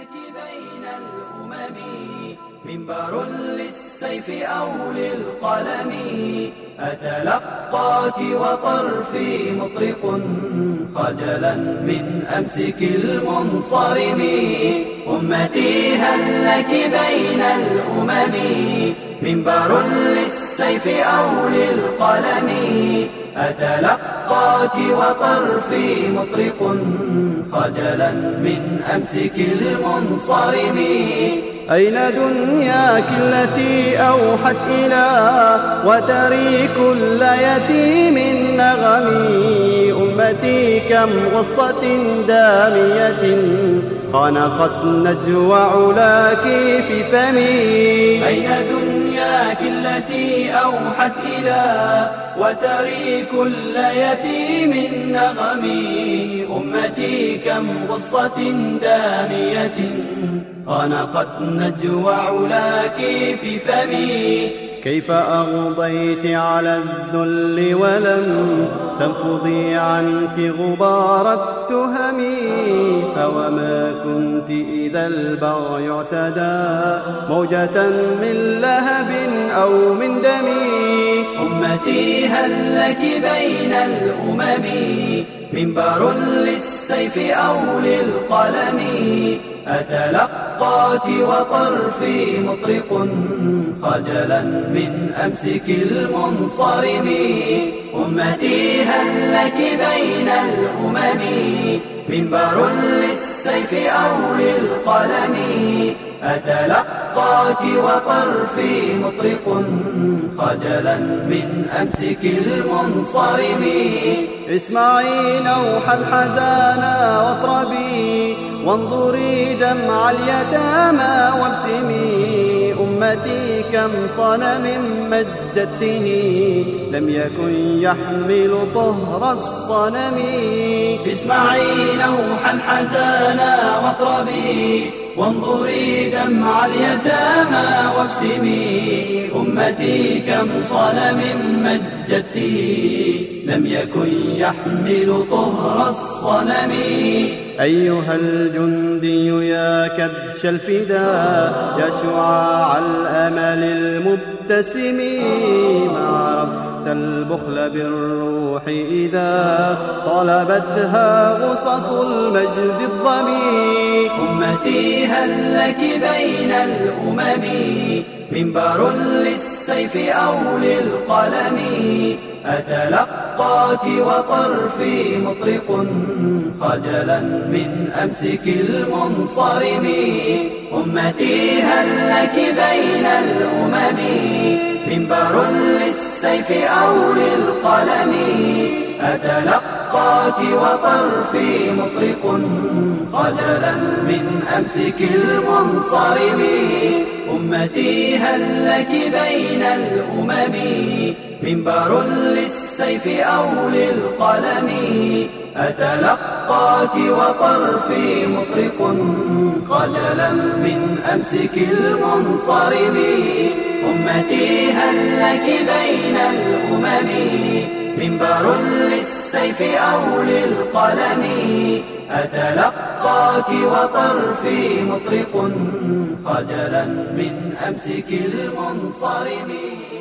لك بين الأمم منبر للسيف أو للقلم أتلقاك وطرفي مطرق خجلا من أمسك المنصرم أمتي هل لك بين الأمم منبر للسيف أو للقلم أتلقاك وطرفي مطرق خجلا من أمسك المنصرم أين دنياك التي أوحت إلى وتري كل يتيم نغمي أمتي كم غصة دامية خنقت نجوى علاك في فمي أين دنياك التي أوحت إلى وتري كل يتيم نغمي أمتي كم غصة دامية خنقت نجوى علاك في فمي كيف أغضيت على الذل ولم تنفضي عنك غبار التهم فوما كنت إذا البغي اعتدى موجة من لهب أو من دم أمتي هل لك بين الأمم منبر للسيف أو للقلم أتلقاك وطرفي مطرق خجلا من أمسك المنصرم أمتي هل لك بين الأمم منبر للسيف أو للقلم أتلقاك وطرفي مطرق خجلا من أمسك المنصرم اسمعي نوح الحزان واطربي وانظري دمع اليتامى وابسمي أمتي كم صنم مجدتني لم يكن يحمل طهر الصنم اسمعي نوح الحزان واطربي وانظري دمع اليتامى وابسمي أمتي كم صنم مجدته لم يكن يحمل طهر الصنم أيها الجندي يا كبش الفداء يا شعاع الأمل المبتسم ما عرفت البخل بالروح إذا طلبتها غصص المجد الضمي أمتي هل لك بين الأمم منبر للسيف أو للقلم أتلقاك وطرفي مطرق خجلا من أمسك المنصرم أمتي هل لك بين الأمم منبر للسيف أو للقلم أتلقاك وطرفي مطرق خجلا من أمسك المنصرم أمتي هل لك بين الأمم منبر للسيف أو للقلم أتلقاك وطرفي مطرق خجلا من أمسك المنصرم أمتي هل لك بين الأمم منبر للسيف أو للقلم أتلقاك وطرفي مطرق خجلا من أمسك المنصرم